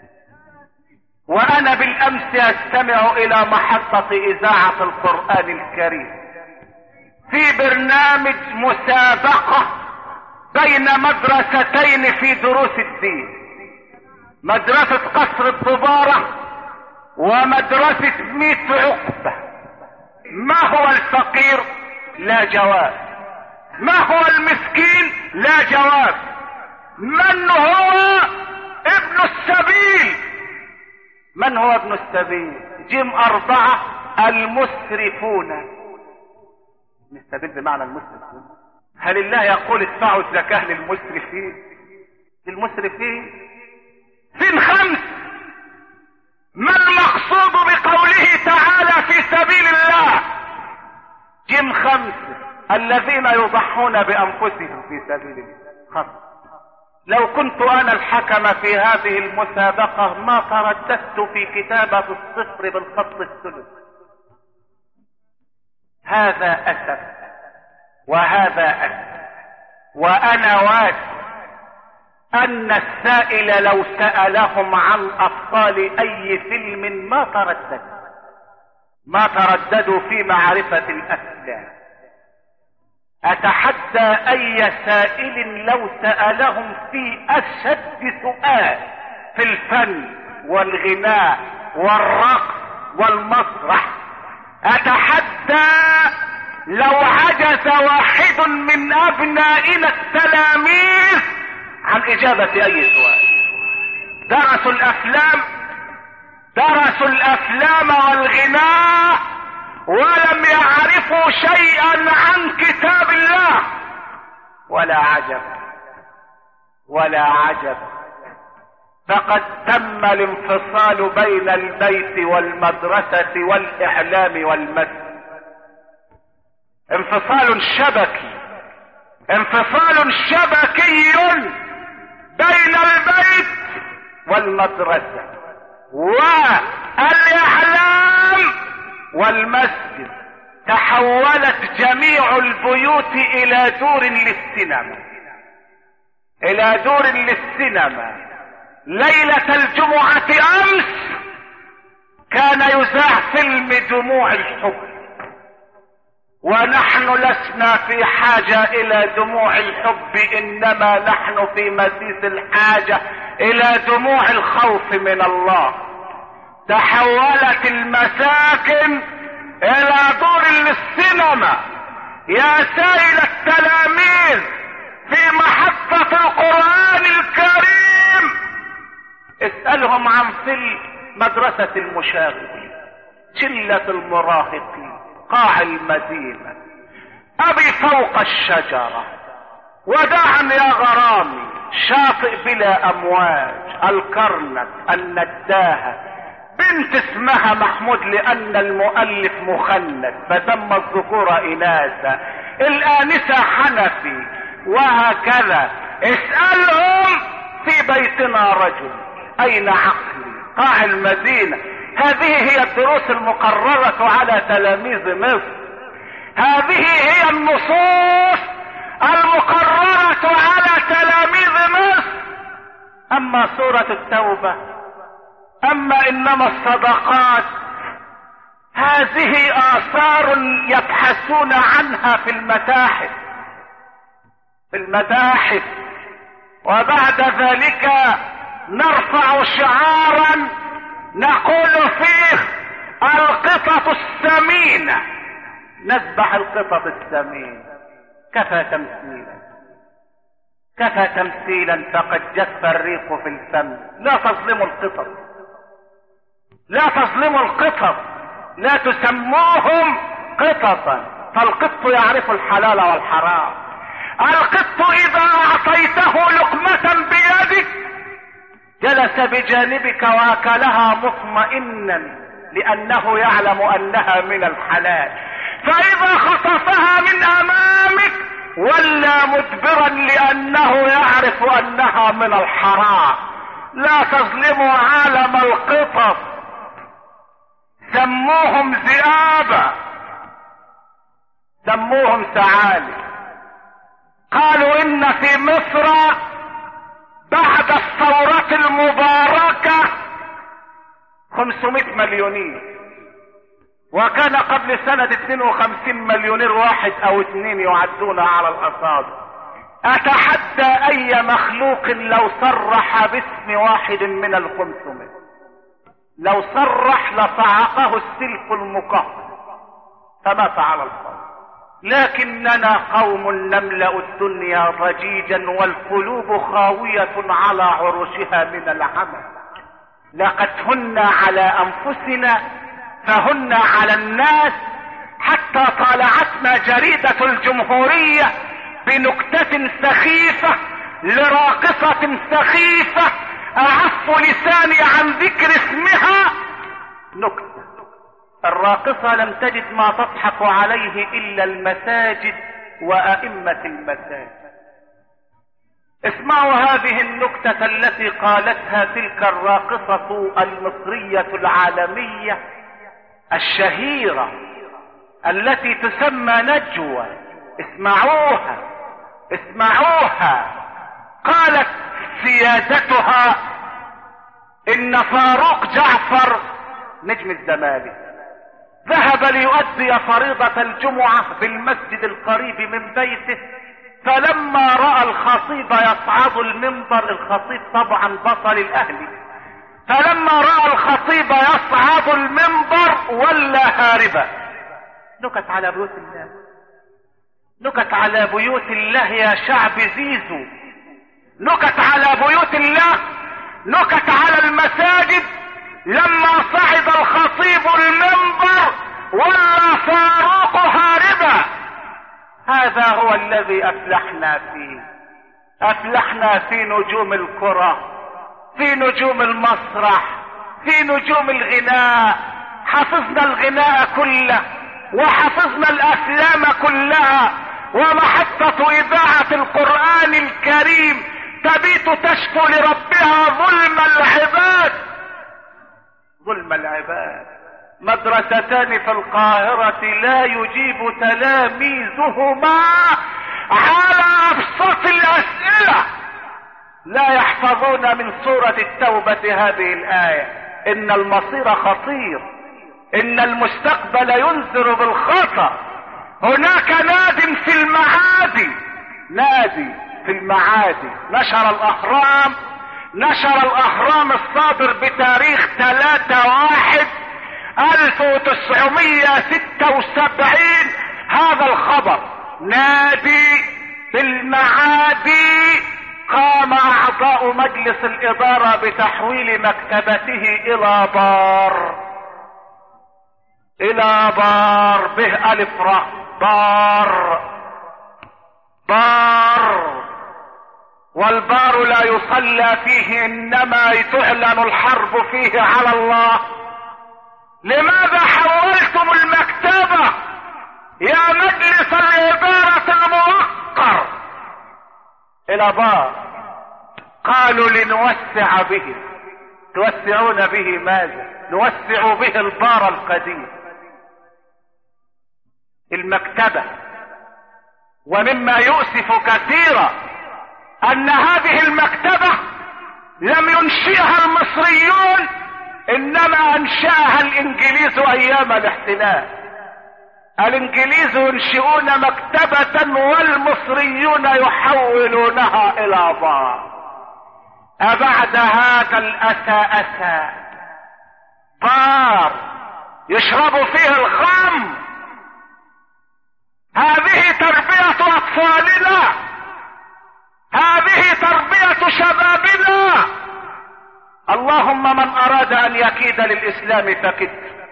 وأنا بالأمس أستمع إلى محطة إذاعة القرآن الكريم في برنامج مسابقة بين مدرستين في دروس الدين، مدرسة قصر الضبارة ومدرسة ميت عقبة. ما هو الفقير؟ لا جواب. ما هو المسكين؟ لا جواب. من هو ابن السبيل؟ من هو ابن السبيل؟ جيم أربعة المسرفون. السبيل بمعنى المسرفون. هل الله يقول ادفعوا الزكاة للمسرفين؟ للمسرفين؟ فين خمس؟ ما المقصود بقوله تعالى في سبيل الله؟ جيم خمس الذين يضحون بأنفسهم في سبيل الله. خمس. لو كنت انا الحكم في هذه المسابقة ما ترددت في كتابة الصفر بالخط الثلث. هذا اسف وهذا اسف. وانا واثق ان السائل لو سألهم عن ابطال اي فيلم ما تردد ما ترددوا في معرفة الافلام. اتحدى اي سائل لو سألهم في اشد سؤال في الفن والغناء والرقص والمسرح، اتحدى لو عجز واحد من ابنائنا التلاميذ عن اجابة اي سؤال. درسوا الافلام درسوا الافلام والغناء ولم يعرفوا شيئا عن كتاب الله. ولا عجب ولا عجب، فقد تم الانفصال بين البيت والمدرسة والإعلام والمسجد. انفصال شبكي، انفصال شبكي بين البيت والمدرسة والإعلام والمسجد. تحولت جميع البيوت إلى دور للسينما، إلى دور للسينما. ليلة الجمعة أمس كان يذاع فيلم دموع الحب، ونحن لسنا في حاجة إلى دموع الحب، إنما نحن في مزيد الحاجة إلى دموع الخوف من الله. تحولت المساكن إلى دور للسينما. يا سائل التلاميذ في محطة القرآن الكريم، اسألهم عن فيلم مدرسة المشاغبين، شلة المراهقين، قاع المدينة، أبي فوق الشجرة، وداعا يا غرامي، شاطئ بلا أمواج، الكرنك، النداهة، بنت اسمها محمود لأن المؤلف مخنث فسمى الذكور إناثا، الآنسة حنفي، وهكذا. اسألهم في بيتنا رجل، أين عقلي، قاع المدينة. هذه هي الدروس المقررة على تلاميذ مصر، هذه هي النصوص المقررة على تلاميذ مصر. أما سورة التوبة، أما إنما الصدقات، هذه آثار يبحثون عنها في المتاحف، في المتاحف. وبعد ذلك نرفع شعارا نقول فيه القطط السمينة، نذبح القطط السمينة. كفى تمثيلا، كفى تمثيلا، فقد جف الريق في الفم. لا تظلموا القطط، لا تظلموا القطط، لا تسموهم قططا، فالقط يعرف الحلال والحرام. القط اذا اعطيته لقمة بيدك جلس بجانبك واكلها مطمئنا لانه يعلم انها من الحلال، فاذا خطفها من امامك ولى مدبرا لانه يعرف انها من الحرام. لا تظلموا عالم القطط، سموهم ذئابا، سموهم ثعالب. قالوا ان في مصر بعد الثورة المباركة خمسمائة مليونير، وكان قبل سنة اثنين وخمسين مليونير واحد او اثنين يعدون على الاصابع. اتحدى اي مخلوق لو صرح باسم واحد من الخمسمائة، لو صرح لصعقه السلك المقهر، فما فعل القوم. لكننا قوم نملأ الدنيا ضجيجا والقلوب خاوية على عروشها من العمل. لقد هن على انفسنا فهن على الناس، حتى طالعتنا جريدة الجمهورية بنكتة سخيفة لراقصة سخيفة اعف لساني عن ذكر اسمها. نكتة، الراقصة لم تجد ما تضحك عليه الا المساجد وائمة المساجد. اسمعوا هذه النكتة التي قالتها تلك الراقصة المصرية العالمية الشهيرة التي تسمى نجوى. اسمعوها، اسمعوها. قالت سيادتها ان فاروق جعفر نجم الزمالك ذهب ليؤدي فريضة الجمعة في المسجد القريب من بيته، فلما رأى الخطيب يصعد المنبر، الخطيب طبعا بطل الاهلي، فلما رأى الخطيب يصعد المنبر ولى هاربا. نكت على بيوت الله، نكت على بيوت الله يا شعب زيزو، نكت على بيوت الله، نكت على المساجد. لما صعد الخطيب المنبر ولى فاروق هاربا. هذا هو الذي افلحنا فيه، افلحنا في نجوم الكرة، في نجوم المسرح، في نجوم الغناء. حفظنا الغناء كله، وحفظنا الافلام كلها، ومحطة اذاعة القرآن الكريم تبيت تشكو لربها ظلم العباد. ظلم العباد. مدرستان في القاهرة لا يجيب تلاميذهما على ابسط الاسئلة، لا يحفظون من سورة التوبة هذه الآية: ان المصير خطير، ان المستقبل ينذر بالخطر. هناك ناد في المعادي، نادي في المعادي نشر الاهرام نشر الاهرام الصادر بتاريخ ثلاثة واحد الف وتسعمية ستة وسبعين هذا الخبر: نادي في المعادي قام اعضاء مجلس الادارة بتحويل مكتبته الى بار، الى بار به الف راء، بار بار. والبار لا يصلى فيه، انما تعلن الحرب فيه على الله. لماذا حولتم المكتبة يا مجلس الادارة الموقر الى بار؟ قالوا لنوسع به. توسعون به ماذا؟ نوسع به البار القديم، المكتبة. ومما يؤسف كثيرا ان هذه المكتبة لم ينشئها المصريون، انما انشأها الانجليز ايام الاحتلال. الانجليز ينشئون مكتبة والمصريون يحولونها الى بار. أبعد هذا الأسى أسى؟ بار يشرب فيه الخمر. هذه تربية أطفالنا، هذه تربية شبابنا. اللهم من أراد أن يكيد للإسلام فكد،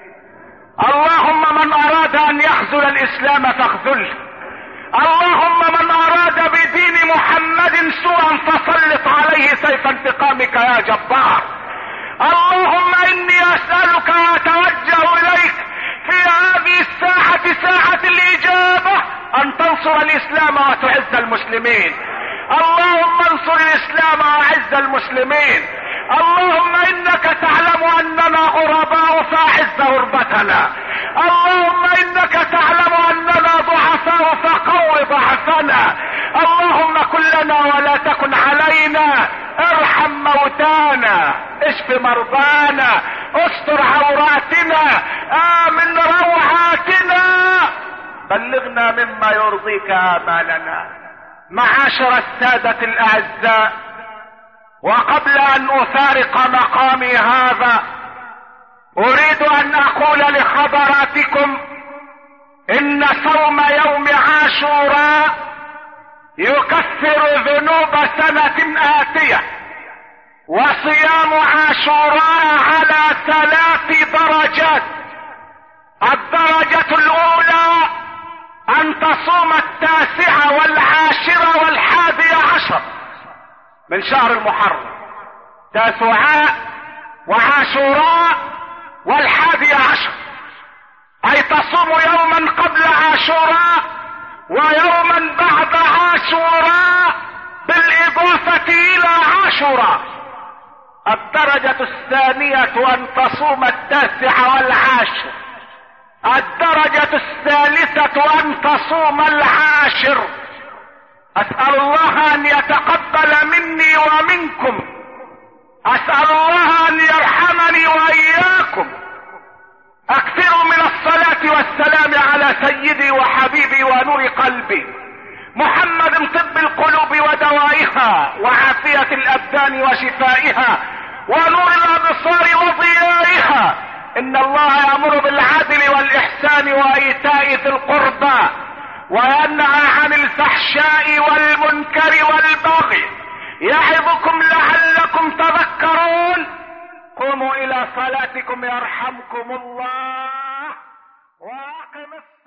اللهم من أراد أن يخذل الإسلام فاخذله، اللهم من أراد بدين محمد سوءا فسلط عليه سيف انتقامك يا جبار. اللهم إني أسألك وأتوجه إليك في هذه الساعة، ساعة الإجابة، أن تنصر الإسلام وتعز المسلمين. اللهم انصر الإسلام وأعز المسلمين. اللهم إنك تعلم أننا غرباء فأعز غربتنا. اللهم إنك تعلم أننا ضعفاء فقو ضعفنا. اللهم كن لنا ولا تكن علينا. ارحم موتانا، اشف مرضانا، استر عوراتنا، آمن روعاتنا، بلغنا مما يرضيك آمالنا. معاشر السادة الأعزاء، وقبل أن أفارق مقامي هذا أريد أن أقول لحضراتكم إن صوم يوم عاشوراء يكفر ذنوب سنة آتية، وصيام عاشوراء على ثلاث درجات. الدرجة الأولى أن تصوم التاسعة والعاشرة والحادية عشر من شهر المحرم، تاسعاء وعاشوراء والحادية عشر، أي تصوم يوما قبل عاشوراء ويوما بعد عاشوراء بالإضافة إلى عاشوراء. الدرجة الثانية أن تصوم التاسعة والعاشر. الدرجة الثالثة أن تصوم العاشر. أسأل الله أن يتقبل مني ومنكم، أسأل الله أن يرحمني وإياكم. أكثروا من الصلاة والسلام على سيدي وحبيبي ونور قلبي محمد، طب القلوب ودوائها وعافية الأبدان وشفائها ونور الأبصار وضيائها. إن الله يأمر بالعدل والإحسان وإيتاء ذي القربى وينهى عن الفحشاء والمنكر والبغي، يعظكم لعلكم تذكرون. قوموا إلى صلاتكم يرحمكم الله، وأقم الصلاة.